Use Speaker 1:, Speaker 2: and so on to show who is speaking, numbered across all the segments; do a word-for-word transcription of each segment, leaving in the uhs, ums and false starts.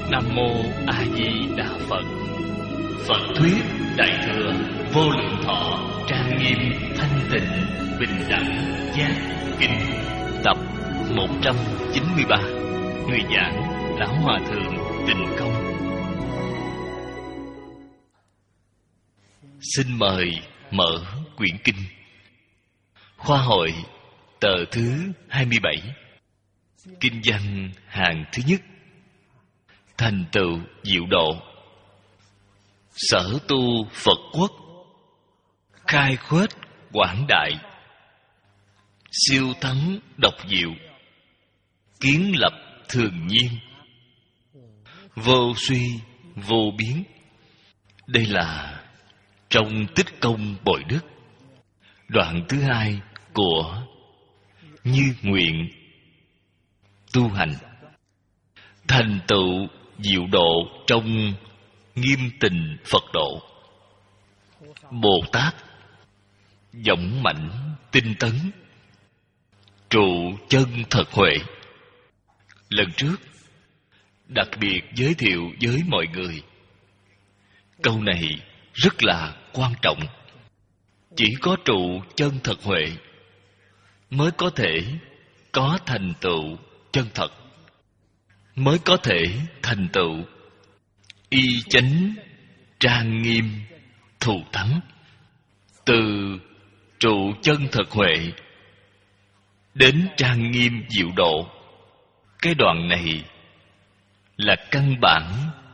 Speaker 1: Nam mô A Di Đà Phật. Phật thuyết Đại thừa Vô Lượng Thọ trang nghiêm thanh tịnh bình đẳng giác kinh, tập một trăm chín mươi ba. Người giảng Lão Hòa Thượng Tịnh Không. Xin mời mở quyển kinh. Khoa hội tờ thứ hai mươi bảy. Kinh văn hàng thứ nhất. Thành tựu diệu độ. Sở tu Phật quốc, khai khuếch quảng đại, siêu thắng độc diệu, kiến lập thường nhiên, vô suy vô biến. Đây là trong Tích Công Bội Đức, đoạn thứ hai của Như Nguyện tu hành. Thành tựu diệu độ trong nghiêm tình Phật độ. Bồ Tát dũng mãnh tinh tấn, trụ chân thật huệ. Lần trước đặc biệt giới thiệu với mọi người, câu này rất là quan trọng. Chỉ có trụ chân thật huệ mới có thể có thành tựu chân thật, mới có thể thành tựu y chánh trang nghiêm thù thắng. Từ trụ chân thật huệ đến trang nghiêm diệu độ, cái đoạn này là căn bản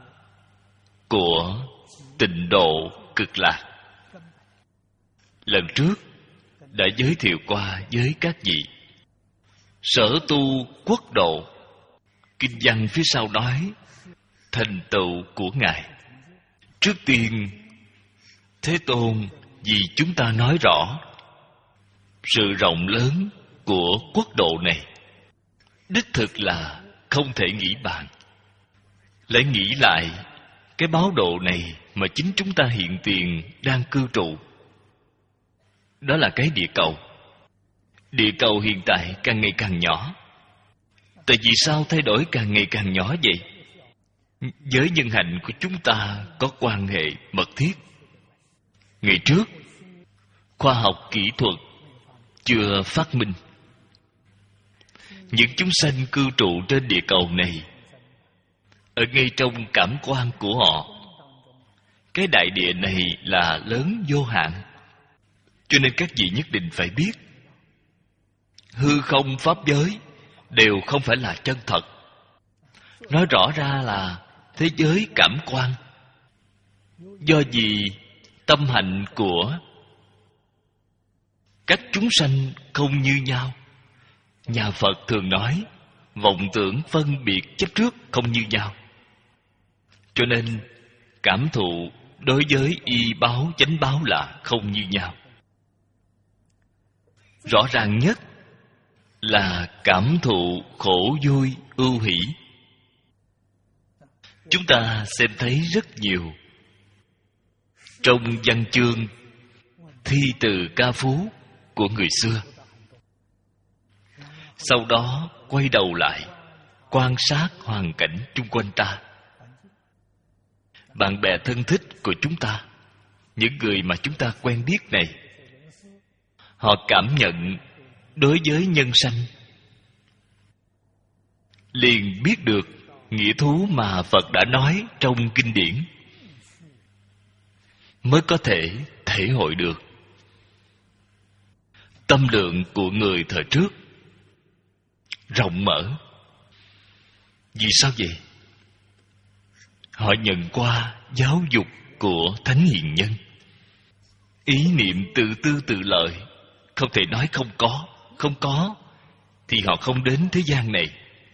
Speaker 1: của tịnh độ cực lạc. Lần trước đã giới thiệu qua với các vị. Sở tu quốc độ, kinh văn phía sau nói thành tựu của Ngài. Trước tiên, Thế Tôn vì chúng ta nói rõ sự rộng lớn của quốc độ này, đích thực là không thể nghĩ bàn. Lại nghĩ lại cái báo độ này mà chính chúng ta hiện tiền đang cư trụ, đó là cái địa cầu. Địa cầu hiện tại càng ngày càng nhỏ. Tại vì sao thay đổi càng ngày càng nhỏ vậy? Với nhân hạnh của chúng ta có quan hệ mật thiết. Ngày trước, khoa học kỹ thuật chưa phát minh. Những chúng sanh cư trụ trên địa cầu này, ở ngay trong cảm quan của họ, cái đại địa này là lớn vô hạn. Cho nên các vị nhất định phải biết, hư không pháp giới đều không phải là chân thật. Nói rõ ra là thế giới cảm quan. Do vì tâm hạnh của các chúng sanh không như nhau. Nhà Phật thường nói vọng tưởng phân biệt chấp trước không như nhau. Cho nên cảm thụ đối với y báo chánh báo là không như nhau. Rõ ràng nhất là cảm thụ khổ vui ưu hỷ. Chúng ta xem thấy rất nhiều trong văn chương thi từ ca phú của người xưa. Sau đó quay đầu lại quan sát hoàn cảnh chung quanh ta. Bạn bè thân thích của chúng ta, những người mà chúng ta quen biết này, họ cảm nhận đối với nhân sanh, liền biết được nghĩa thú mà Phật đã nói trong kinh điển, mới có thể thể hội được tâm lượng của người thời trước rộng mở. Vì sao vậy? Họ nhận qua giáo dục của thánh hiền nhân. Ý niệm tự tư tự lợi không thể nói không có. Không có thì họ không đến thế gian này.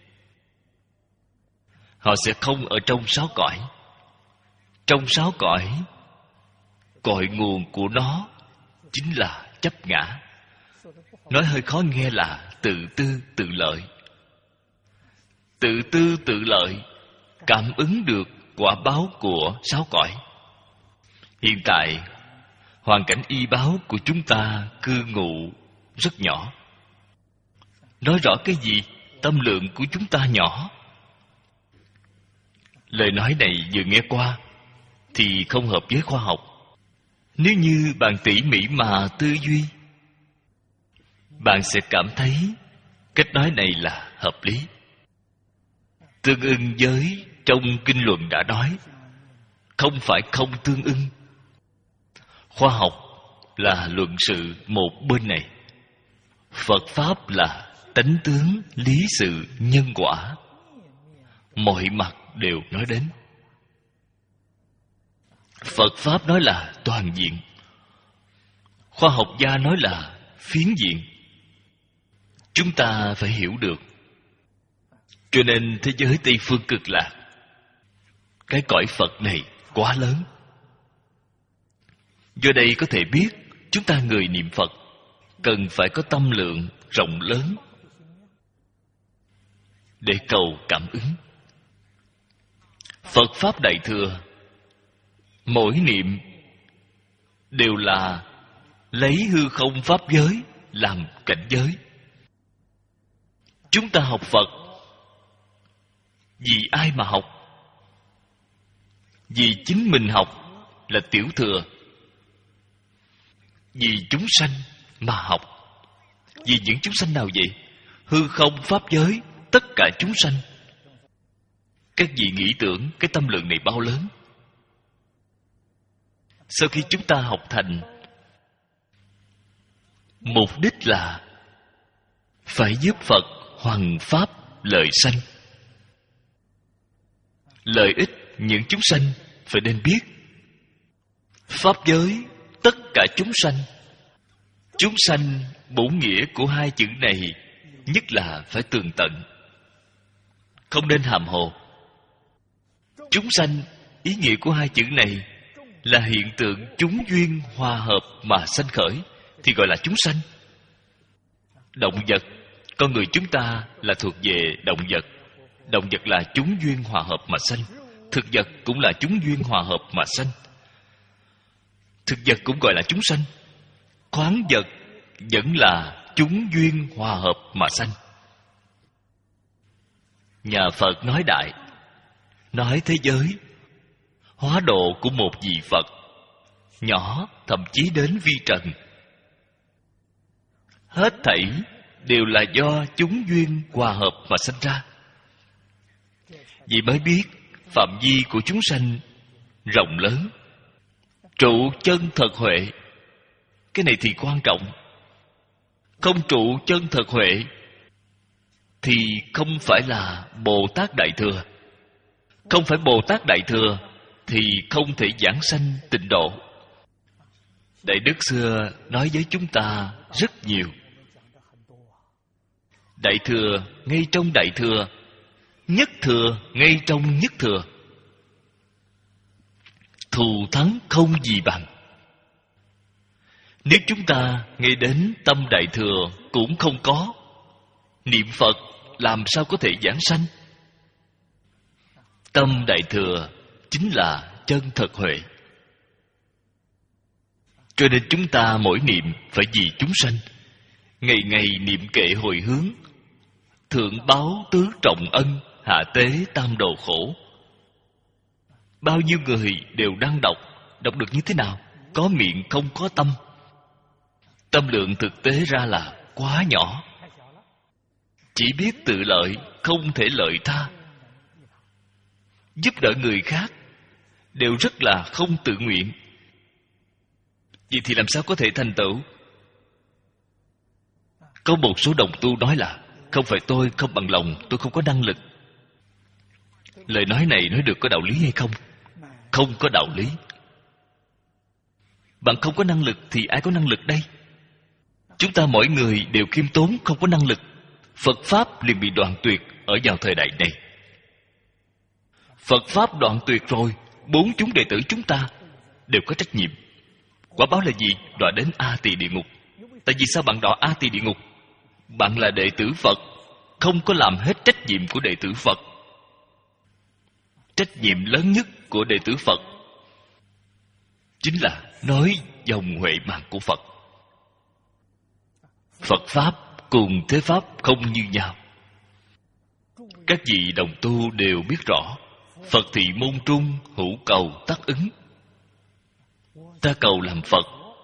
Speaker 1: Họ sẽ không ở trong sáu cõi. Trong sáu cõi, cội nguồn của nó chính là chấp ngã. Nói hơi khó nghe là tự tư tự lợi. Tự tư tự lợi cảm ứng được quả báo của sáu cõi. Hiện tại, hoàn cảnh y báo của chúng ta cư ngụ rất nhỏ. Nói rõ cái gì? Tâm lượng của chúng ta nhỏ. Lời nói này vừa nghe qua thì không hợp với khoa học. Nếu như bạn tỉ mỉ mà tư duy, bạn sẽ cảm thấy cách nói này là hợp lý, tương ưng với trong kinh luận đã nói. Không phải không tương ưng. Khoa học là luận sự một bên này, Phật Pháp là tánh tướng, lý sự, nhân quả, mọi mặt đều nói đến. Phật Pháp nói là toàn diện, khoa học gia nói là phiến diện. Chúng ta phải hiểu được. Cho nên thế giới Tây Phương Cực Lạc, cái cõi Phật này quá lớn. Do đây có thể biết chúng ta người niệm Phật cần phải có tâm lượng rộng lớn để cầu cảm ứng. Phật Pháp Đại Thừa, mỗi niệm đều là lấy hư không Pháp giới làm cảnh giới. Chúng ta học Phật vì ai mà học? Vì chính mình học là tiểu thừa. Vì chúng sanh mà học. Vì những chúng sanh nào vậy? Hư không Pháp giới, tất cả chúng sanh. Các vị nghĩ tưởng cái tâm lượng này bao lớn. Sau khi chúng ta học thành, mục đích là phải giúp Phật hoằng Pháp lợi sanh. Lợi ích những chúng sanh phải nên biết. Pháp giới, tất cả chúng sanh. Chúng sanh, bổn nghĩa của hai chữ này nhất là phải tường tận, không nên hàm hồ. Chúng sanh, ý nghĩa của hai chữ này là hiện tượng chúng duyên hòa hợp mà sanh khởi, thì gọi là chúng sanh. Động vật, con người chúng ta là thuộc về động vật. Động vật là chúng duyên hòa hợp mà sanh. Thực vật cũng là chúng duyên hòa hợp mà sanh. Thực vật cũng gọi là chúng sanh. Khoáng vật vẫn là chúng duyên hòa hợp mà sanh. Nhà Phật nói đại, nói thế giới, hóa độ của một vị Phật nhỏ, thậm chí đến vi trần, hết thảy đều là do chúng duyên hòa hợp mà sanh ra. Vì mới biết phạm vi của chúng sanh rộng lớn. Trụ chân thật huệ, cái này thì quan trọng. Không trụ chân thật huệ thì không phải là Bồ Tát Đại Thừa. Không phải Bồ Tát Đại Thừa thì không thể giảng sanh tịnh độ. Đại Đức xưa nói với chúng ta rất nhiều. Đại Thừa ngay trong Đại Thừa, Nhất Thừa ngay trong Nhất Thừa. Thù thắng không gì bằng. Nếu chúng ta ngay đến tâm Đại Thừa cũng không có, niệm Phật làm sao có thể giảng sanh? Tâm Đại Thừa chính là chân thật huệ. Cho nên chúng ta mỗi niệm phải vì chúng sanh, ngày ngày niệm kệ hồi hướng, thượng báo tứ trọng ân, hạ tế tam đồ khổ. Bao nhiêu người đều đang đọc, đọc được như thế nào? Có miệng không có tâm. Tâm lượng thực tế ra là quá nhỏ, chỉ biết tự lợi, không thể lợi tha. Giúp đỡ người khác đều rất là không tự nguyện. Vậy thì làm sao có thể thành tựu? Có một số đồng tu nói là không phải tôi không bằng lòng, tôi không có năng lực. Lời nói này nói được có đạo lý hay không? Không có đạo lý. Bạn không có năng lực thì ai có năng lực đây? Chúng ta mỗi người đều khiêm tốn, không có năng lực, Phật Pháp liền bị đoạn tuyệt ở vào thời đại này. Phật Pháp đoạn tuyệt rồi, bốn chúng đệ tử chúng ta đều có trách nhiệm. Quả báo là gì? Đọa đến A Tỳ địa ngục. Tại vì sao bạn đọa A Tỳ địa ngục? Bạn là đệ tử Phật, không có làm hết trách nhiệm của đệ tử Phật. Trách nhiệm lớn nhất của đệ tử Phật chính là nói dòng huệ mạng của Phật. Phật Pháp cùng thế Pháp không như nhau. Các vị đồng tu đều biết rõ, Phật thị môn trung, hữu cầu tắc ứng. Ta cầu làm Phật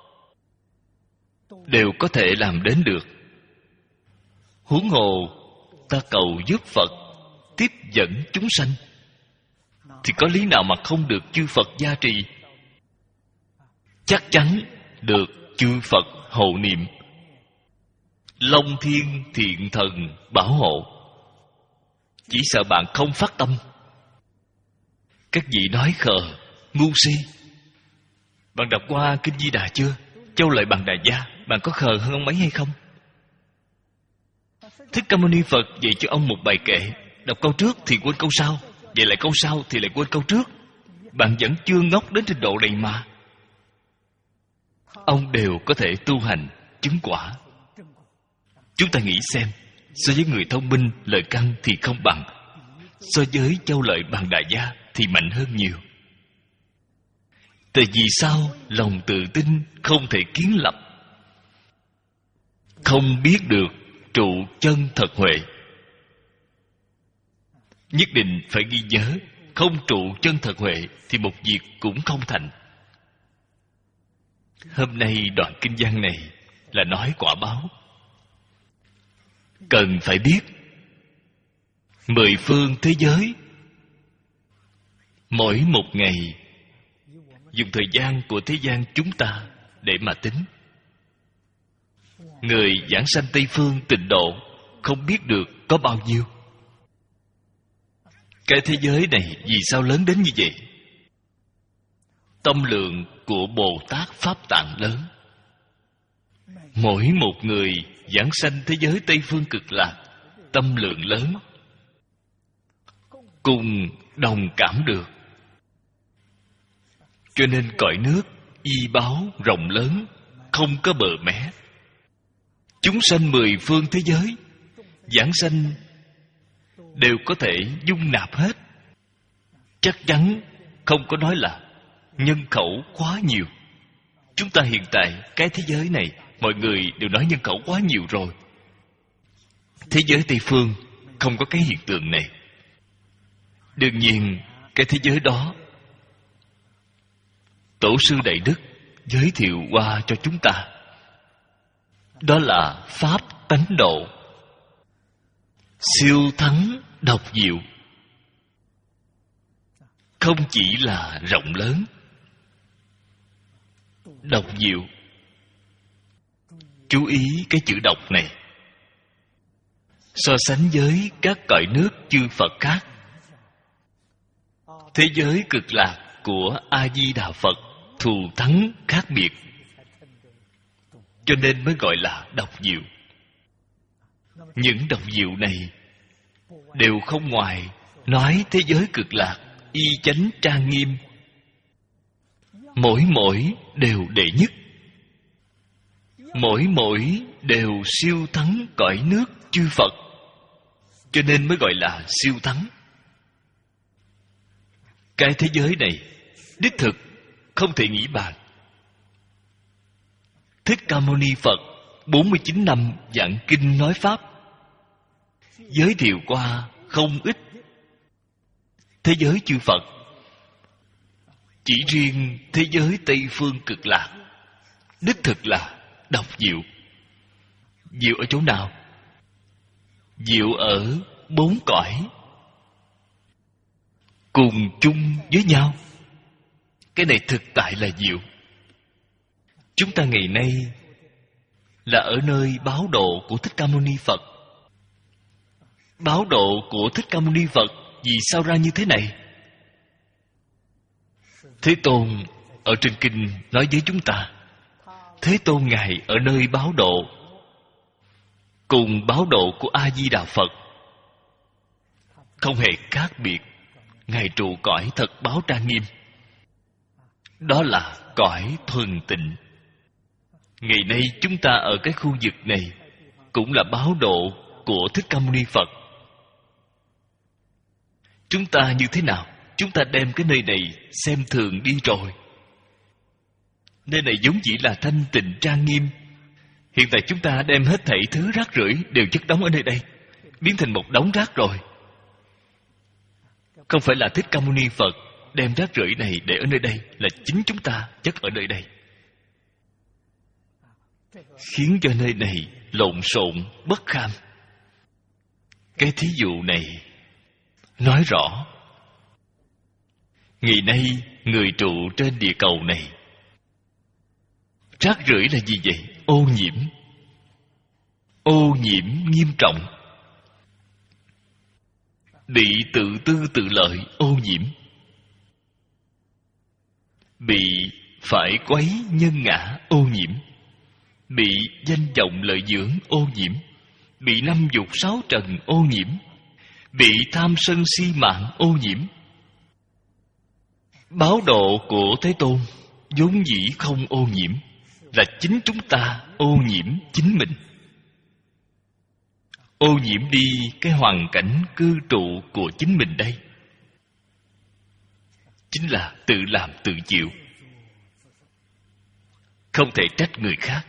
Speaker 1: đều có thể làm đến được, huống hồ ta cầu giúp Phật tiếp dẫn chúng sanh, thì có lý nào mà không được chư Phật gia trì? Chắc chắn được chư Phật hộ niệm, Long thiên thiện thần bảo hộ. Chỉ sợ bạn không phát tâm. Các vị nói khờ, ngu si. Bạn đọc qua Kinh Di Đà chưa? Châu Lợi Bằng Đà Gia, bạn có khờ hơn ông ấy hay không? Thích Ca Mâu Ni Phật dạy cho ông một bài kệ, đọc câu trước thì quên câu sau, dạy lại câu sau thì lại quên câu trước. Bạn vẫn chưa ngốc đến trình độ này mà. Ông đều có thể tu hành chứng quả. Chúng ta nghĩ xem, so với người thông minh, lời căn thì không bằng, so với Châu Lợi Bằng Đà Gia thì mạnh hơn nhiều. Tại vì sao? Lòng tự tin không thể kiến lập, không biết được trụ chân thật huệ. Nhất định phải ghi nhớ, không trụ chân thật huệ thì một việc cũng không thành. Hôm nay đoạn kinh văn này là nói quả báo. Cần phải biết mười phương thế giới, mỗi một ngày dùng thời gian của thế gian chúng ta để mà tính. Người giảng sanh Tây Phương tịnh độ không biết được có bao nhiêu. Cái thế giới này vì sao lớn đến như vậy? Tâm lượng của Bồ Tát Pháp Tạng lớn. Mỗi một người giảng sanh thế giới Tây Phương Cực Lạc, tâm lượng lớn, cùng đồng cảm được. Cho nên cõi nước y báo rộng lớn, không có bờ mé. Chúng sanh mười phương thế giới giảng sanh đều có thể dung nạp hết. Chắc chắn không có nói là nhân khẩu quá nhiều. Chúng ta hiện tại cái thế giới này, mọi người đều nói nhân khẩu quá nhiều rồi. Thế giới Tây Phương không có cái hiện tượng này. Đương nhiên cái thế giới đó Tổ sư Đại Đức giới thiệu qua cho chúng ta, đó là Pháp tánh độ, siêu thắng độc diệu. Không chỉ là rộng lớn, độc diệu. Chú ý cái chữ độc này. So sánh với các cõi nước chư Phật khác, thế giới cực lạc của A-di-đà Phật thù thắng khác biệt, cho nên mới gọi là độc diệu. Những độc diệu này đều không ngoài nói thế giới cực lạc y chánh trang nghiêm, mỗi mỗi đều đệ nhất, mỗi mỗi đều siêu thắng cõi nước chư Phật, cho nên mới gọi là siêu thắng. Cái thế giới này đích thực không thể nghĩ bàn. Thích Ca Mâu Ni Phật bốn mươi chín năm giảng kinh nói Pháp, giới thiệu qua không ít thế giới chư Phật. Chỉ riêng thế giới Tây Phương Cực Lạc đích thực là độc diệu. Diệu ở chỗ nào? Diệu ở bốn cõi cùng chung với nhau. Cái này thực tại là diệu. Chúng ta ngày nay là ở nơi báo độ của Thích Ca Mâu Ni Phật. Báo độ của Thích Ca Mâu Ni Phật vì sao ra như thế này? Thế Tôn ở trên kinh nói với chúng ta, Thế Tôn Ngài ở nơi báo độ cùng báo độ của A-di-đà Phật không hề khác biệt. Ngài trụ cõi thật báo trang nghiêm, đó là cõi thuần tịnh. Ngày nay chúng ta ở cái khu vực này cũng là báo độ của Thích Ca Mâu Ni Phật. Chúng ta như thế nào? Chúng ta đem cái nơi này xem thường đi rồi. Nơi này vốn chỉ là thanh tịnh trang nghiêm. Hiện tại chúng ta đem hết thảy thứ rác rưởi đều chất đóng ở nơi đây, biến thành một đống rác rồi. Không phải là Thích Ca Mâu Ni Phật đem rác rưởi này để ở nơi đây, là chính chúng ta chất ở nơi đây, khiến cho nơi này lộn xộn bất kham. Cái thí dụ này nói rõ ngày nay người trụ trên địa cầu này, rác rưởi là gì vậy? Ô nhiễm. Ô nhiễm nghiêm trọng, bị tự tư tự lợi ô nhiễm, bị phải quấy nhân ngã ô nhiễm, bị danh vọng lợi dưỡng ô nhiễm, bị năm dục sáu trần ô nhiễm, bị tham sân si mạng ô nhiễm. Báo độ của Thế Tôn vốn dĩ không ô nhiễm, là chính chúng ta ô nhiễm chính mình. Ô nhiễm đi cái hoàn cảnh cư trụ của chính mình đây, chính là tự làm tự chịu, không thể trách người khác.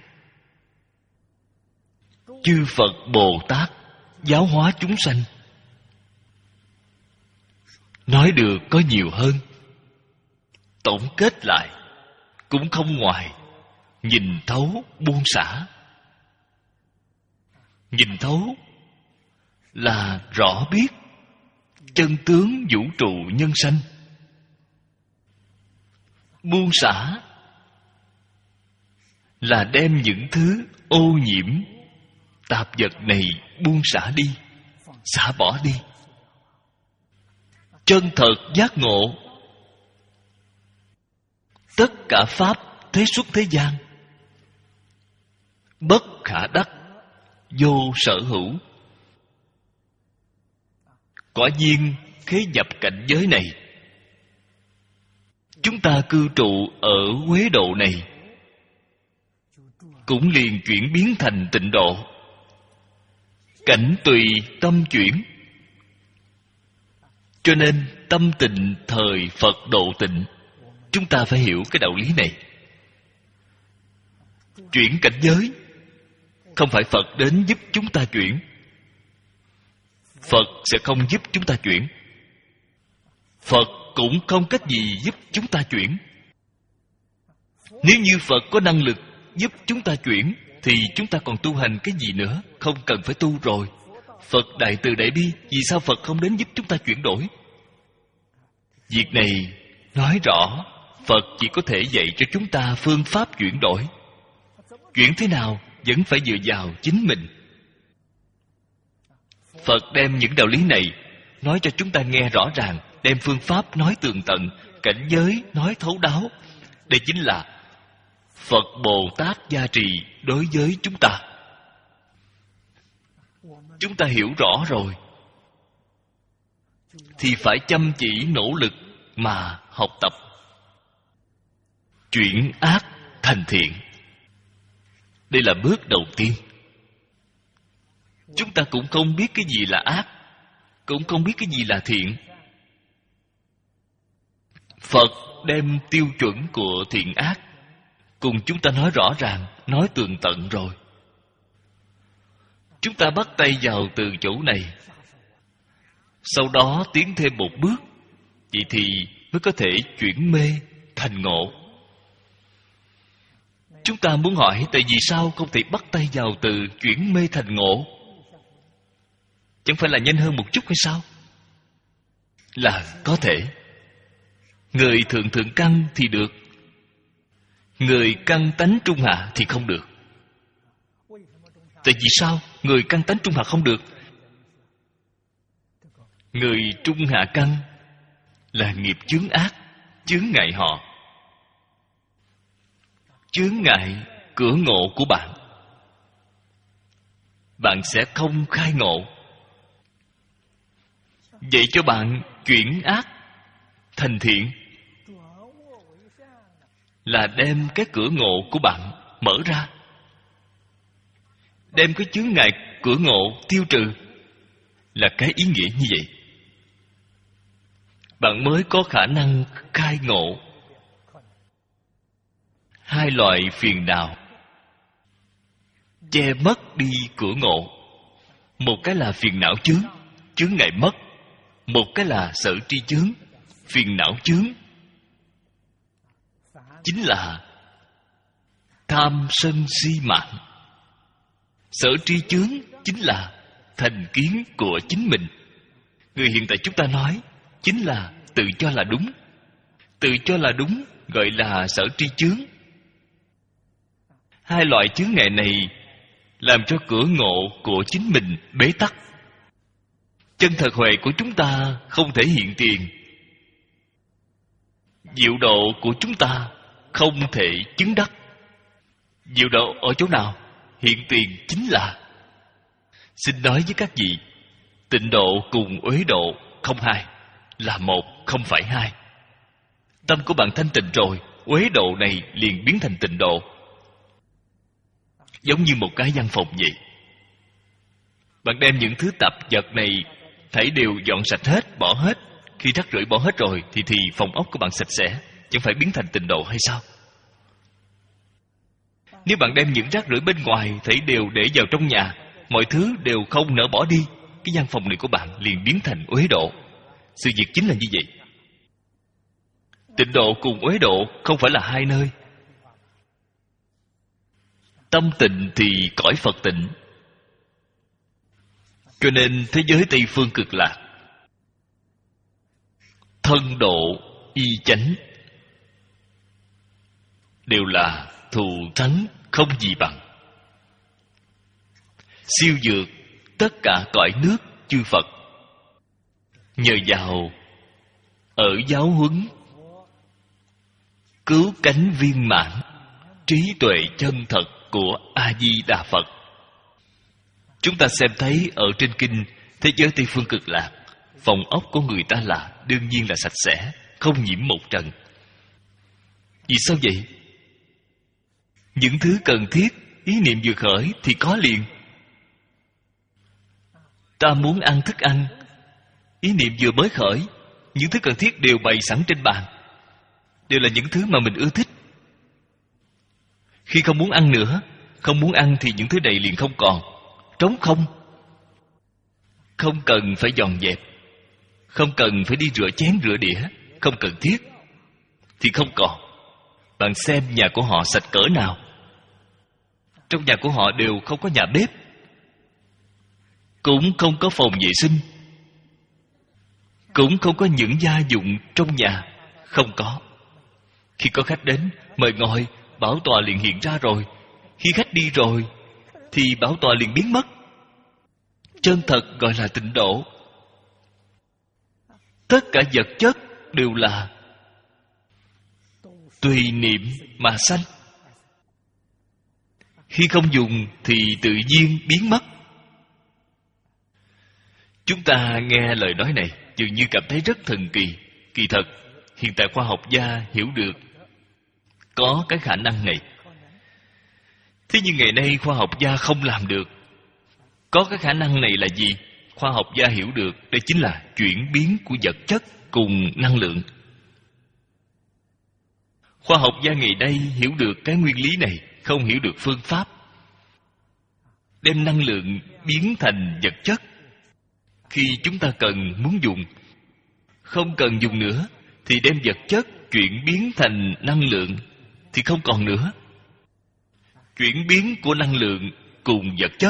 Speaker 1: Chư Phật Bồ Tát giáo hóa chúng sanh, nói được có nhiều hơn, tổng kết lại cũng không ngoài nhìn thấu buông xả. Nhìn thấu là rõ biết chân tướng vũ trụ nhân sanh. Buông xả là đem những thứ ô nhiễm tạp vật này buông xả đi, xả bỏ đi. Chân thật giác ngộ, tất cả pháp thế xuất thế gian bất khả đắc, vô sở hữu. Quả nhiên khế nhập cảnh giới này, chúng ta cư trụ ở Quế Độ này cũng liền chuyển biến thành tịnh độ. Cảnh tùy tâm chuyển. Cho nên tâm tịnh thời Phật độ tịnh. Chúng ta phải hiểu cái đạo lý này. Chuyển cảnh giới không phải Phật đến giúp chúng ta chuyển. Phật sẽ không giúp chúng ta chuyển. Phật cũng không cách gì giúp chúng ta chuyển. Nếu như Phật có năng lực giúp chúng ta chuyển thì chúng ta còn tu hành cái gì nữa? Không cần phải tu rồi. Phật đại từ đại bi, vì sao Phật không đến giúp chúng ta chuyển đổi? Việc này nói rõ Phật chỉ có thể dạy cho chúng ta phương pháp chuyển đổi. Chuyển thế nào vẫn phải dựa vào chính mình. Phật đem những đạo lý này nói cho chúng ta nghe rõ ràng, đem phương pháp nói tường tận, cảnh giới nói thấu đáo. Đây chính là Phật Bồ Tát gia trì đối với chúng ta. Chúng ta hiểu rõ rồi thì phải chăm chỉ nỗ lực mà học tập, chuyển ác thành thiện. Đây là bước đầu tiên. Chúng ta cũng không biết cái gì là ác, cũng không biết cái gì là thiện. Phật đem tiêu chuẩn của thiện ác cùng chúng ta nói rõ ràng, nói tường tận rồi. Chúng ta bắt tay vào từ chỗ này, sau đó tiến thêm một bước, vậy thì mới có thể chuyển mê thành ngộ. Chúng ta muốn hỏi tại vì sao không thể bắt tay vào từ chuyển mê thành ngộ? Chẳng phải là nhanh hơn một chút hay sao? Là có thể. Người thượng thượng căn thì được, người căn tánh trung hạ thì không được. Tại vì sao người căn tánh trung hạ không được? Người trung hạ căn là nghiệp chướng ác, chướng ngại họ, chướng ngại cửa ngộ của bạn. Bạn sẽ không khai ngộ. Vậy cho bạn chuyển ác thành thiện là đem cái cửa ngộ của bạn mở ra, đem cái chướng ngại cửa ngộ tiêu trừ, là cái ý nghĩa như vậy. Bạn mới có khả năng khai ngộ hai loại phiền não che mất đi cửa ngộ. Một cái là phiền não chướng, chướng ngại mất. Một cái là sở tri chướng, phiền não chướng, chính là tham sân si mạng. Sở tri chướng chính là thành kiến của chính mình. Người hiện tại chúng ta nói chính là tự cho là đúng. Tự cho là đúng gọi là sở tri chướng. Hai loại chướng ngại này làm cho cửa ngộ của chính mình bế tắc. Chân thật huệ của chúng ta không thể hiện tiền. Diệu độ của chúng ta không thể chứng đắc. Diệu độ ở chỗ nào? Hiện tiền chính là. Xin nói với các vị, tịnh độ cùng uế độ không hai, là một, không phải hai. Tâm của bạn thanh tịnh rồi, uế độ này liền biến thành tịnh độ. Giống như một cái văn phòng vậy. Bạn đem những thứ tạp vật này thảy đều dọn sạch hết, bỏ hết. Khi rác rưởi bỏ hết rồi thì thì phòng ốc của bạn sạch sẽ, chẳng phải biến thành tịnh độ hay sao? Nếu bạn đem những rác rưởi bên ngoài thảy đều để vào trong nhà, mọi thứ đều không nỡ bỏ đi, cái văn phòng này của bạn liền biến thành uế độ. Sự việc chính là như vậy. Tịnh độ cùng uế độ không phải là hai nơi. Tâm tịnh thì cõi Phật tịnh. Cho nên thế giới Tây Phương Cực Lạc, thân độ y chánh, đều là thù thắng không gì bằng. Siêu dược tất cả cõi nước chư Phật. Nhờ vào ở giáo huấn, cứu cánh viên mãn, trí tuệ chân thật của A-di-đà Phật. Chúng ta xem thấy ở trên kinh thế giới Tây Phương Cực Lạc, phòng ốc của người ta là đương nhiên là sạch sẽ, không nhiễm một trần. Vì sao vậy? Những thứ cần thiết, ý niệm vừa khởi thì có liền. Ta muốn ăn thức ăn, ý niệm vừa mới khởi, những thứ cần thiết đều bày sẵn trên bàn, đều là những thứ mà mình ưa thích. Khi không muốn ăn nữa, không muốn ăn thì những thứ này liền không còn, trống không. Không cần phải dọn dẹp, không cần phải đi rửa chén rửa đĩa, không cần thiết, thì không còn. Bạn xem nhà của họ sạch cỡ nào. Trong nhà của họ đều không có nhà bếp, cũng không có phòng vệ sinh, cũng không có những gia dụng trong nhà, không có. Khi có khách đến, mời ngồi, bảo tọa liền hiện ra rồi. Khi khách đi rồi, thì bảo tọa liền biến mất. Chân thật gọi là tịnh độ. Tất cả vật chất đều là tùy niệm mà sanh. Khi không dùng thì tự nhiên biến mất. Chúng ta nghe lời nói này dường như cảm thấy rất thần kỳ. Kỳ thật, hiện tại khoa học gia hiểu được có cái khả năng này. Thế nhưng ngày nay khoa học gia không làm được. Có cái khả năng này là gì? Khoa học gia hiểu được, đây chính là chuyển biến của vật chất cùng năng lượng. Khoa học gia ngày nay hiểu được cái nguyên lý này, không hiểu được phương pháp. Đem năng lượng biến thành vật chất. Khi chúng ta cần muốn dùng, không cần dùng nữa, thì đem vật chất chuyển biến thành năng lượng, thì không còn nữa. Chuyển biến của năng lượng cùng vật chất.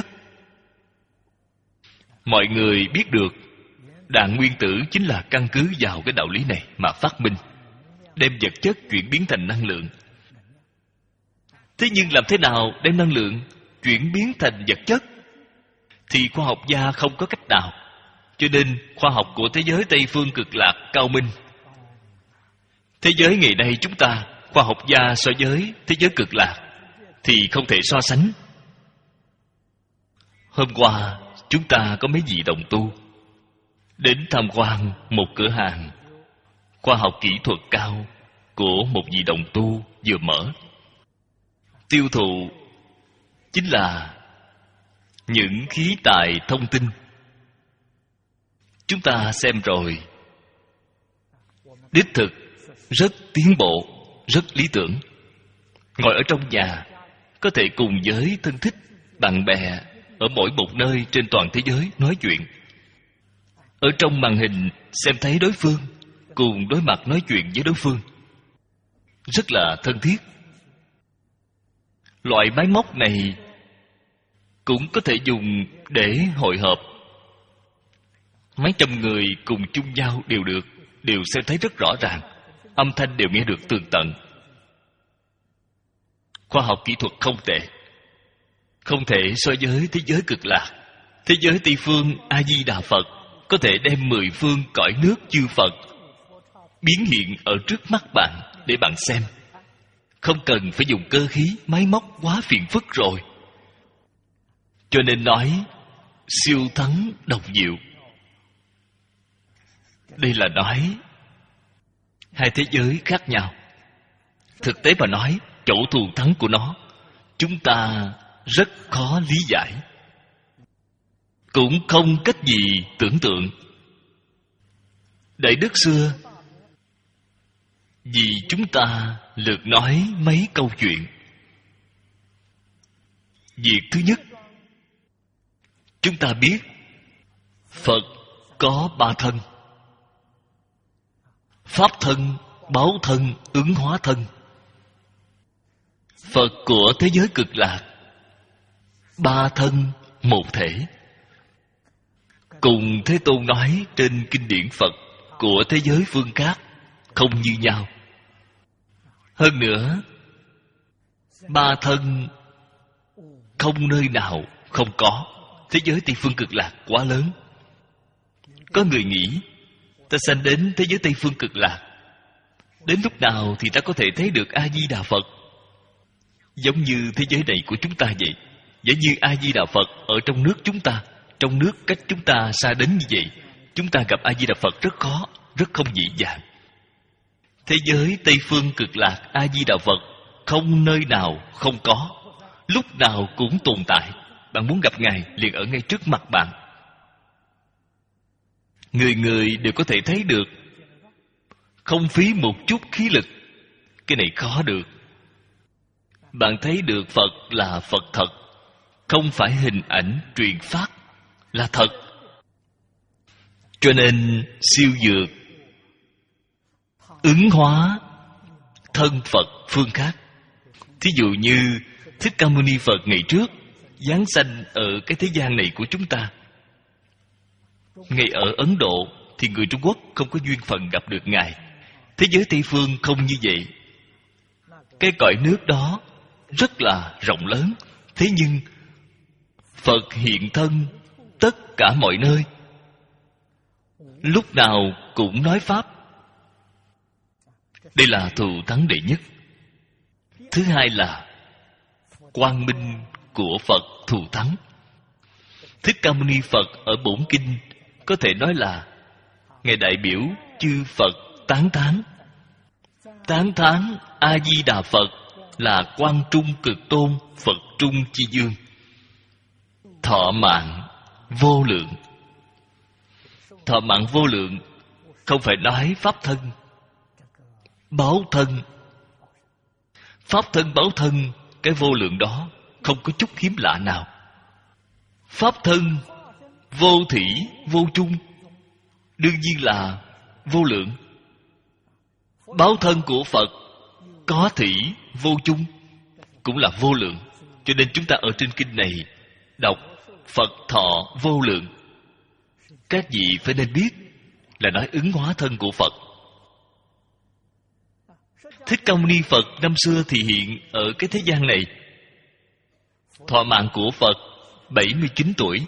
Speaker 1: Mọi người biết được đạn nguyên tử chính là căn cứ vào cái đạo lý này mà phát minh, đem vật chất chuyển biến thành năng lượng. Thế nhưng làm thế nào đem năng lượng chuyển biến thành vật chất? Thì khoa học gia không có cách nào. Cho nên khoa học của thế giới Tây Phương Cực Lạc cao minh. Thế giới ngày nay chúng ta, khoa học gia so với thế giới Cực Lạc thì không thể so sánh. Hôm qua chúng ta có mấy vị đồng tu đến tham quan một cửa hàng khoa học kỹ thuật cao của một vị đồng tu vừa mở. Tiêu thụ chính là những khí tài thông tin. Chúng ta xem rồi, đích thực rất tiến bộ, rất lý tưởng. Ngồi ở trong nhà, có thể cùng với thân thích, bạn bè ở mỗi một nơi trên toàn thế giới nói chuyện. ở trong màn hình xem thấy đối phương, cùng đối mặt nói chuyện với đối phương, rất là thân thiết. Loại máy móc này cũng có thể dùng để hội họp. Mấy trăm người cùng chung nhau đều được, đều xem thấy rất rõ ràng, âm thanh đều nghe được tường tận. Khoa học kỹ thuật không tệ, không thể so với thế giới cực lạc. Thế giới Tây phương A Di Đà Phật có thể đem mười phương cõi nước chư Phật biến hiện ở trước mắt bạn để bạn xem. Không cần phải dùng cơ khí, máy móc quá phiền phức rồi. Cho nên nói siêu thắng đồng diệu. Đây là nói hai thế giới khác nhau. Thực tế mà nói, chỗ thù thắng của nó chúng ta rất khó lý giải, cũng không cách gì tưởng tượng. Đại đức xưa vì chúng ta lượt nói mấy câu chuyện. Việc thứ nhất, chúng ta biết Phật có ba thân: Pháp thân, báo thân, ứng hóa thân. Phật của thế giới cực lạc ba thân một thể. Cùng Thế Tôn nói trên kinh điển Phật của thế giới phương khác không như nhau. Hơn nữa, ba thân không nơi nào không có. Thế giới Tây phương cực lạc quá lớn. Có người nghĩ ta sanh đến thế giới Tây phương cực lạc, đến lúc nào thì ta có thể thấy được A Di Đà Phật? Giống như thế giới này của chúng ta vậy. Giống như A Di Đà Phật ở trong nước chúng ta, trong nước cách chúng ta xa đến như vậy, chúng ta gặp A Di Đà Phật rất khó, rất không dễ dàng. Thế giới Tây phương cực lạc A Di Đà Phật không nơi nào không có, lúc nào cũng tồn tại. Bạn muốn gặp Ngài liền ở ngay trước mặt bạn. Người người đều có thể thấy được, không phí một chút khí lực. Cái này khó được. Bạn thấy được Phật là Phật thật, không phải hình ảnh truyền phát, là thật. Cho nên siêu dược ứng hóa thân Phật phương khác. Thí dụ như Thích Ca Mâu Ni Phật ngày trước giáng sanh ở cái thế gian này của chúng ta. Ngày ở Ấn Độ thì người Trung Quốc không có duyên phận gặp được Ngài. Thế giới Tây phương không như vậy. Cái cõi nước đó rất là rộng lớn, thế nhưng Phật hiện thân tất cả mọi nơi, lúc nào cũng nói Pháp. Đây là thù thắng đệ nhất. Thứ hai là quang minh của Phật thù thắng. Thích Ca Mâu Ni Phật ở bổn kinh có thể nói là Ngài đại biểu chư Phật tán thán. Tán thán A Di Đà Phật là Quang Trung Cực Tôn Phật Trung Chi Dương, thọ mạng vô lượng. Thọ mạng vô lượng không phải nói pháp thân, báo thân. Pháp thân báo thân, cái vô lượng đó không có chút hiếm lạ nào. Pháp thân vô thủy vô chung, đương nhiên là vô lượng. Báo thân của Phật có thủy vô chung, cũng là vô lượng. Cho nên chúng ta ở trên kinh này đọc Phật thọ vô lượng, các vị phải nên biết là nói ứng hóa thân của Phật. Thích Ca Mâu Ni Phật năm xưa thì hiện ở cái thế gian này, thọ mạng của Phật bảy mươi chín tuổi,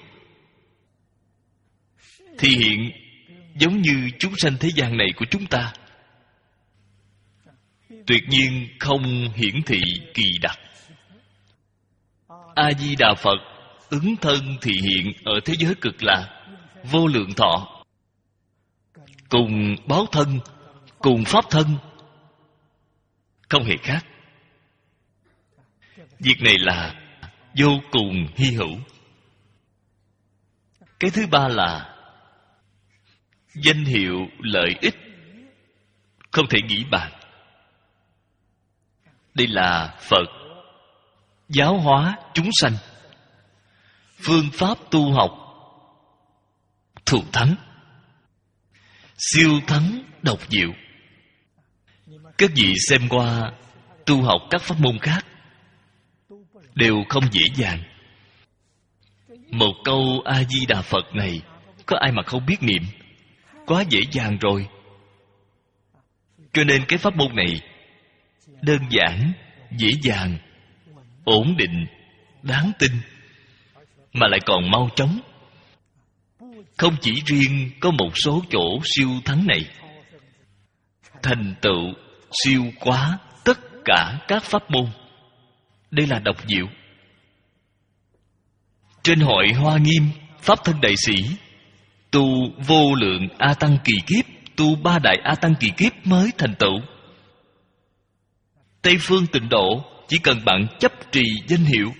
Speaker 1: thì hiện giống như chúng sanh thế gian này của chúng ta, tuyệt nhiên không hiển thị kỳ đặc. A Di Đà Phật ứng thân thì hiện ở thế giới cực lạc vô lượng thọ, cùng báo thân, cùng pháp thân, không hề khác. Việc này là vô cùng hy hữu. Cái thứ ba là danh hiệu lợi ích không thể nghĩ bàn. Đây là Phật giáo hóa chúng sanh, phương pháp tu học thù thắng. siêu thắng độc diệu. Các vị xem qua tu học các pháp môn khác đều không dễ dàng. Một câu A Di Đà Phật này, có ai mà không biết niệm? Quá dễ dàng rồi. Cho nên cái pháp môn này đơn giản, dễ dàng, ổn định, đáng tin, mà lại còn mau chóng. Không chỉ riêng có một số chỗ siêu thắng này, thành tựu siêu quá tất cả các pháp môn. Đây là độc diệu. Trên hội Hoa Nghiêm Pháp Thân Đại Sĩ tu vô lượng A Tăng kỳ kiếp, tu ba đại A Tăng kỳ kiếp mới thành tựu. Tây phương Tịnh Độ chỉ cần bạn chấp trì danh hiệu,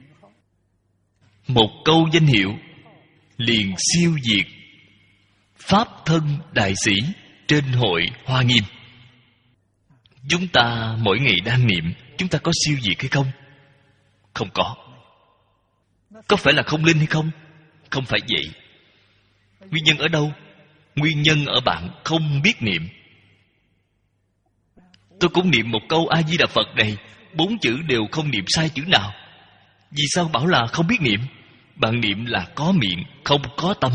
Speaker 1: một câu danh hiệu liền siêu diệt Pháp Thân Đại Sĩ trên hội Hoa Nghiêm. Chúng ta mỗi ngày đang niệm, chúng ta có siêu diệt hay không? Không có. Có phải là không linh hay không? Không phải vậy. Nguyên nhân ở đâu? Nguyên nhân ở bạn không biết niệm. Tôi cũng niệm một câu A Di Đà Phật này, bốn chữ đều không niệm sai chữ nào. Vì sao bảo là không biết niệm? Bạn niệm là có miệng, không có tâm.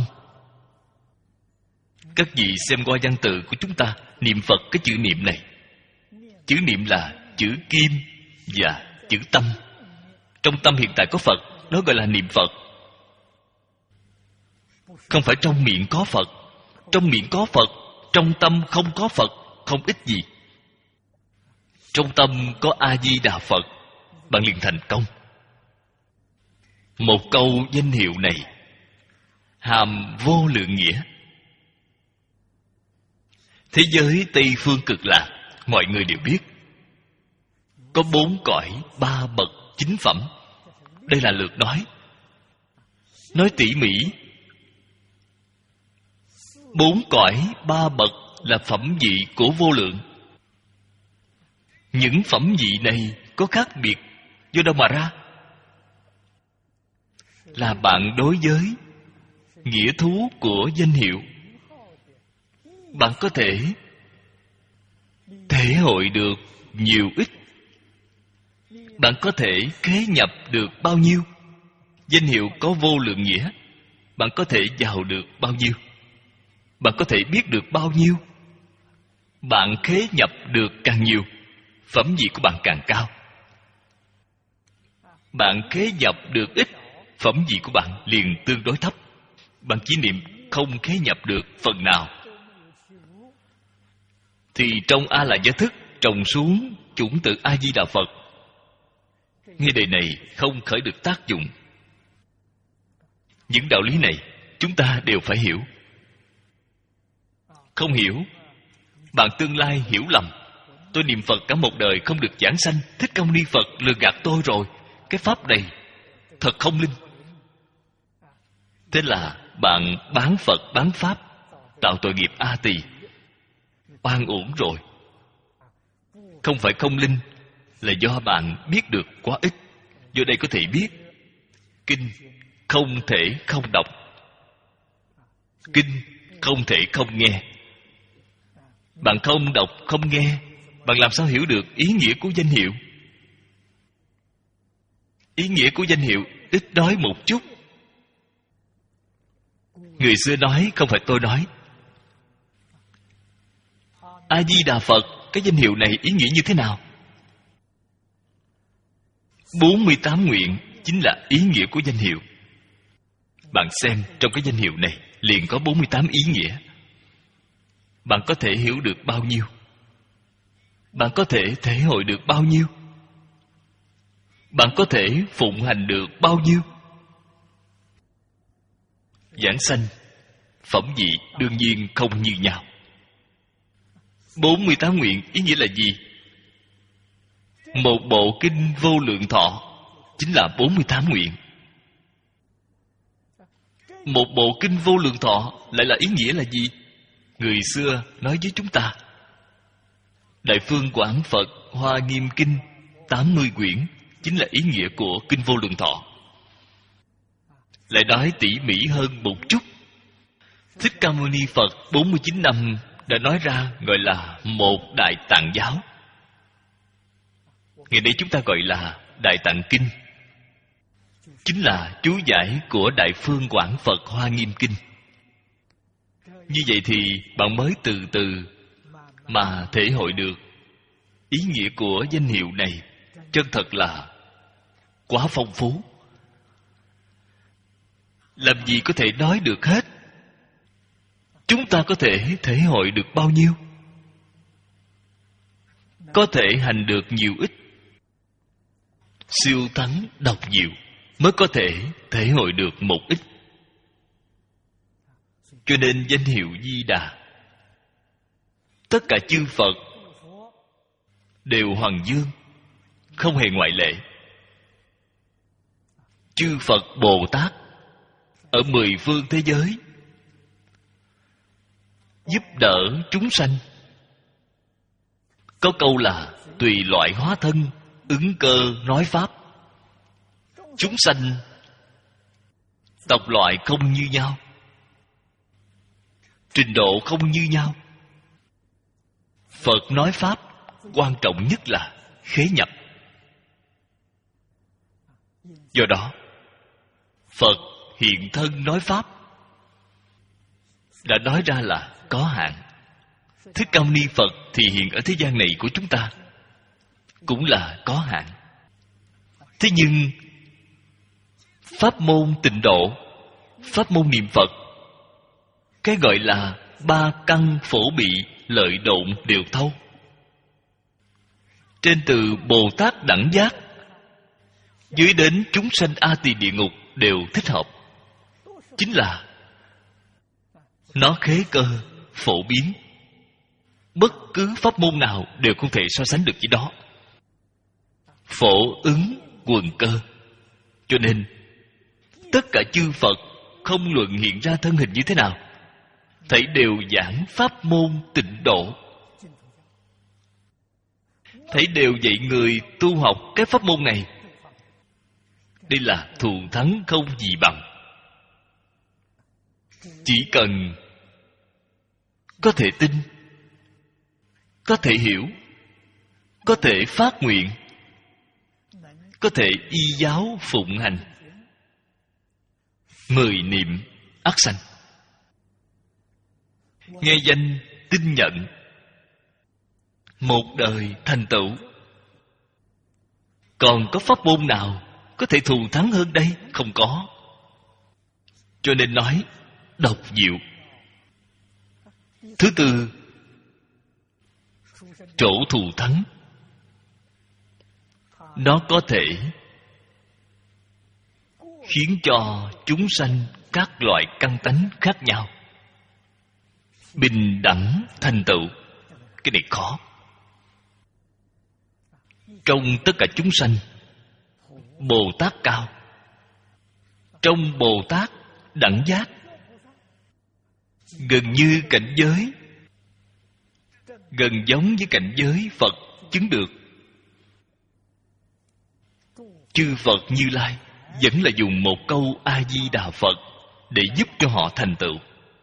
Speaker 1: Các vị xem qua văn tự của chúng ta, niệm Phật cái chữ niệm này, chữ niệm là chữ kim và chữ tâm. Trong tâm hiện tại có Phật, đó gọi là niệm Phật. Không phải trong miệng có Phật. Trong miệng có Phật, trong tâm không có Phật, không ích gì. Trong tâm có A Di Đà Phật, bạn liền thành công. Một câu danh hiệu này hàm vô lượng nghĩa. Thế giới Tây phương Cực Lạc, mọi người đều biết, có bốn cõi ba bậc chính phẩm. Đây là lượt nói. Nói tỉ mỉ, bốn cõi ba bậc là phẩm vị của vô lượng. Những phẩm vị này có khác biệt do đâu mà ra? Là bạn đối với nghĩa thú của danh hiệu, bạn có thể thể hội được nhiều ít. Bạn có thể khế nhập được bao nhiêu? Danh hiệu có vô lượng nghĩa, bạn có thể vào được bao nhiêu? Bạn có thể biết được bao nhiêu? Bạn khế nhập được càng nhiều, phẩm vị của bạn càng cao. Bạn khế nhập được ít, phẩm vị của bạn liền tương đối thấp. Bạn chỉ niệm không khế nhập được phần nào, thì trong A La Gia Thức trồng xuống chủng tử A Di Đà Phật. Nghe đề này không khởi được tác dụng. Những đạo lý này chúng ta đều phải hiểu. Không hiểu, bạn tương lai hiểu lầm. Tôi niệm Phật cả một đời không được giảng sanh, Thích Ca Mâu Ni Phật lừa gạt tôi rồi. Cái pháp này thật không linh. Thế là bạn bán Phật bán Pháp, tạo tội nghiệp A Tỳ, oan uổng rồi. Không phải không linh, là do bạn biết được quá ít. Do đây có thể biết, kinh không thể không đọc, kinh không thể không nghe. Bạn không đọc không nghe, bạn làm sao hiểu được ý nghĩa của danh hiệu? Ý nghĩa của danh hiệu ít nói một chút. Người xưa nói, không phải tôi nói. A Di Đà Phật, cái danh hiệu này ý nghĩa như thế nào? bốn mươi tám nguyện chính là ý nghĩa của danh hiệu. Bạn xem trong cái danh hiệu này liền có bốn mươi tám ý nghĩa. Bạn có thể hiểu được bao nhiêu? Bạn có thể thể hội được bao nhiêu? Bạn có thể phụng hành được bao nhiêu? Giảng sanh, phẩm vị đương nhiên không như nhau. bốn mươi tám nguyện ý nghĩa là gì? Một bộ kinh Vô Lượng Thọ chính là bốn mươi tám nguyện. Một bộ kinh Vô Lượng Thọ lại là ý nghĩa là gì? Người xưa nói với chúng ta, Đại Phương Quảng Phật Hoa Nghiêm Kinh tám mươi quyển chính là ý nghĩa của kinh Vô Lượng Thọ. Lại nói tỉ mỉ hơn một chút, Thích Ca Mâu Ni Phật bốn mươi chín năm đã nói ra gọi là một Đại Tạng giáo. Ngày nay chúng ta gọi là Đại Tạng Kinh, chính là chú giải của Đại Phương Quảng Phật Hoa Nghiêm Kinh. Như vậy thì bạn mới từ từ mà thể hội được ý nghĩa của danh hiệu này chân thật là quá phong phú. Làm gì có thể nói được hết. Chúng ta có thể thể hội được bao nhiêu? Có thể hành được nhiều ít. Siêu thắng độc diệu mới có thể thể hội được một ít. Cho nên danh hiệu Di Đà, tất cả chư Phật đều hoàng dương, không hề ngoại lệ. Chư Phật Bồ Tát ở mười phương thế giới giúp đỡ chúng sanh. Có câu là tùy loại hóa thân, ứng cơ nói pháp. Chúng sanh tộc loại không như nhau, trình độ không như nhau. Phật nói pháp quan trọng nhất là khế nhập. Do đó Phật hiện thân nói pháp đã nói ra là có hạn. Thích Ca Mâu Ni Phật thì hiện ở thế gian này của chúng ta cũng là có hạn. Thế nhưng pháp môn tịnh độ, pháp môn niệm Phật, cái gọi là ba căn phổ bị lợi độn đều thâu. Trên từ Bồ Tát đẳng giác dưới đến chúng sanh A Tỳ địa ngục đều thích hợp. Chính là nó khế cơ phổ biến, bất cứ pháp môn nào đều không thể so sánh được với đó. Phổ ứng quần cơ. Cho nên tất cả chư Phật không luận hiện ra thân hình như thế nào, thảy đều giảng pháp môn tịnh độ, thảy đều dạy người tu học cái pháp môn này. Đây là thù thắng không gì bằng. Chỉ cần có thể tin, có thể hiểu, có thể phát nguyện, có thể y giáo phụng hành, mười niệm ắt sanh. Nghe danh tin nhận, một đời thành tựu. Còn có pháp môn nào có thể thù thắng hơn đây? Không có. Cho nên nói độc diệu. Thứ tư, chỗ thù thắng. Nó có thể khiến cho chúng sanh các loại căn tánh khác nhau bình đẳng thành tựu. Cái này khó. Trong tất cả chúng sanh, Bồ Tát cao. Trong Bồ Tát đẳng giác, gần như cảnh giới, gần giống với cảnh giới Phật chứng được. Chư Phật Như Lai vẫn là dùng một câu A-di-đà Phật để giúp cho họ thành tựu.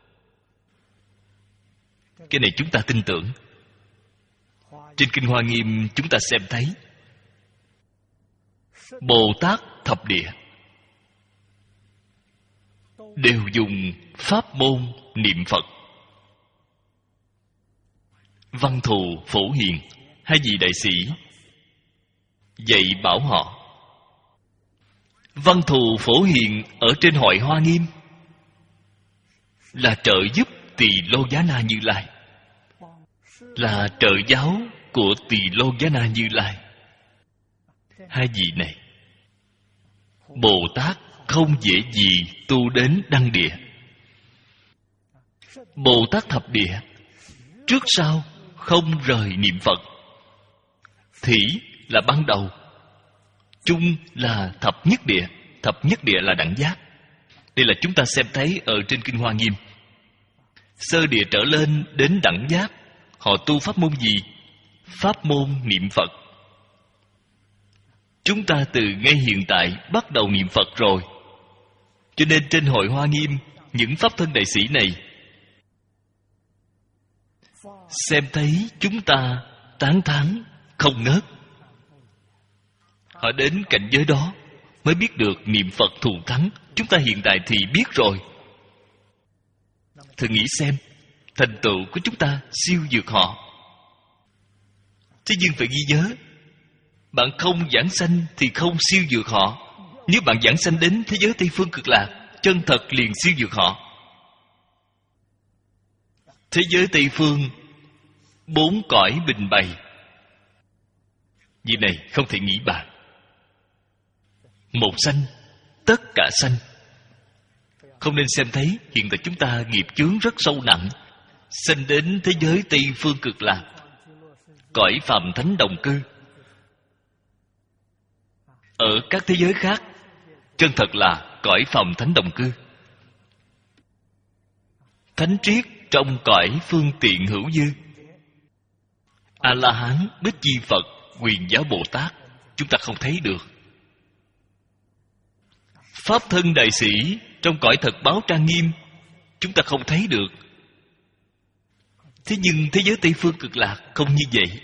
Speaker 1: Cái này chúng ta tin tưởng. Trên Kinh Hoa Nghiêm chúng ta xem thấy Bồ Tát thập địa đều dùng pháp môn niệm Phật. Văn Thù Phổ Hiền hai vị đại sĩ dạy bảo họ. Văn Thù Phổ Hiền ở trên hội Hoa Nghiêm là trợ giúp Tỳ Lô Giá Na Như Lai, là trợ giáo của Tỳ Lô Giá Na Như Lai. Hai vị này Bồ Tát không dễ gì tu đến đăng địa. Bồ Tát thập địa trước sau không rời niệm Phật. Thỉ là ban đầu, chung là thập nhất địa. Thập nhất địa là đẳng giác. Đây là chúng ta xem thấy ở trên Kinh Hoa Nghiêm. Sơ địa trở lên đến đẳng giác, họ tu pháp môn gì? Pháp môn niệm Phật. Chúng ta từ ngay hiện tại bắt đầu niệm Phật rồi. Cho nên trên hội Hoa Nghiêm, những pháp thân đại sĩ này xem thấy chúng ta tán thán không ngớt. Họ đến cảnh giới đó mới biết được niệm Phật thù thắng. Chúng ta hiện tại thì biết rồi. Thử nghĩ xem, thành tựu của chúng ta siêu vượt họ. Thế nhưng phải ghi nhớ, bạn không giảng sanh thì không siêu vượt họ. Nếu bạn giảng sanh đến thế giới Tây Phương Cực Lạc, chân thật liền siêu vượt họ. Thế giới Tây Phương, bốn cõi bình bày. Việc này không thể nghĩ bàn. Một sanh, tất cả sanh. Không nên xem thấy hiện tại chúng ta nghiệp chướng rất sâu nặng, sanh đến thế giới Tây Phương Cực Lạc, cõi phàm thánh đồng cư. Ở các thế giới khác, chân thật là cõi phàm thánh đồng cư. Thánh triết trong cõi phương tiện hữu dư. A-la-hán, Bích Chi Phật, Quyền Giáo Bồ Tát, chúng ta không thấy được. Pháp thân đại sĩ trong cõi thật báo trang nghiêm, chúng ta không thấy được. Thế nhưng thế giới Tây Phương Cực Lạc không như vậy.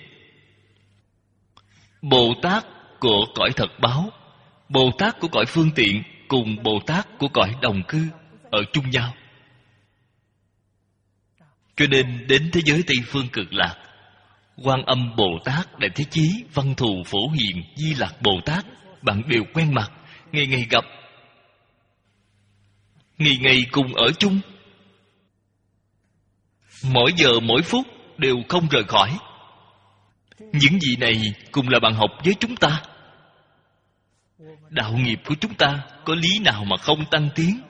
Speaker 1: Bồ Tát của cõi thật báo, Bồ Tát của cõi phương tiện cùng Bồ Tát của cõi đồng cư ở chung nhau. Cho nên đến thế giới Tây Phương Cực Lạc, Quan Âm Bồ Tát, Đại Thế Chí, Văn Thù Phổ Hiền, Di Lặc Bồ Tát, bạn đều quen mặt, ngày ngày gặp, ngày ngày cùng ở chung, mỗi giờ mỗi phút đều không rời khỏi. Những vị này cùng là bạn học với chúng ta. Đạo nghiệp của chúng ta có lý nào mà không tăng tiến?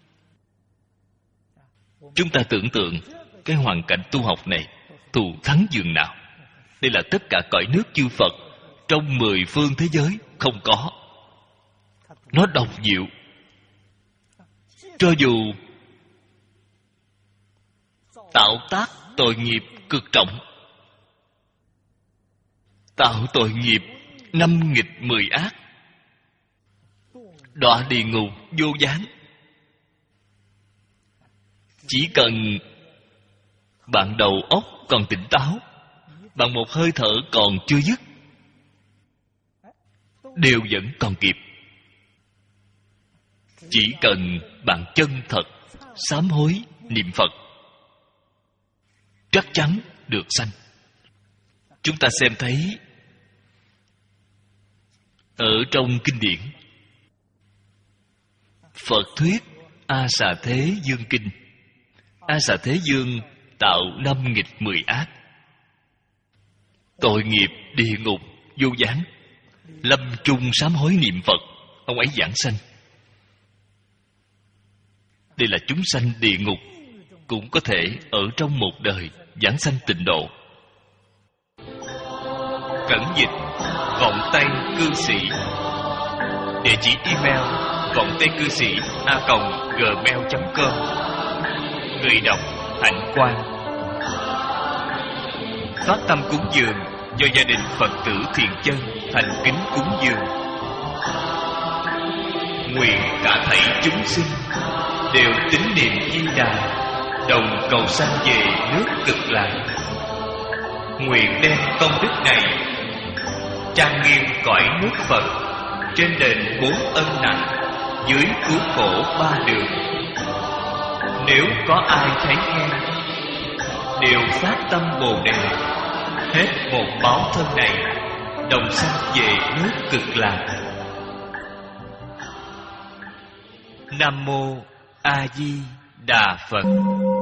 Speaker 1: Chúng ta tưởng tượng cái hoàn cảnh tu học này thù thắng dường nào. Đây là tất cả cõi nước chư Phật trong mười phương thế giới không có. Nó độc diệu. Cho dù tạo tác tội nghiệp cực trọng, tạo tội nghiệp năm nghịch mười ác, đọa địa ngục vô gián, chỉ cần bạn đầu óc còn tỉnh táo, bạn một hơi thở còn chưa dứt, đều vẫn còn kịp. Chỉ cần bạn chân thật sám hối niệm Phật, chắc chắn được sanh. Chúng ta xem thấy ở trong kinh điển Phật thuyết A Xà Thế Dương Kinh. A Xà Thế Dương tạo năm nghịch mười ác, tội nghiệp địa ngục vô gián, lâm chung sám hối niệm Phật, ông ấy giảng sanh. Đây là chúng sanh địa ngục cũng có thể ở trong một đời giảng sanh tịnh độ. Cẩn dịch vọng tay cư sĩ. Địa chỉ email vọng tay cư sĩ a còng gmail chấm com. Người đọc Hạnh Quang. Phát tâm cúng dường do gia đình Phật tử Thiền Chân thành kính cúng dường. Nguyện cả thảy chúng sinh đều tín niệm Di Đà, đồng cầu sanh về nước Cực Lạc. Nguyện đem công đức này trang nghiêm cõi nước Phật, trên đền bốn ân nặng, dưới cứu khổ ba đường. Nếu có ai thấy nghe, đều phát tâm Bồ Đề, hết một báo thân này, đồng sanh về nước Cực Lạc. Nam mô A Di Đà Phật.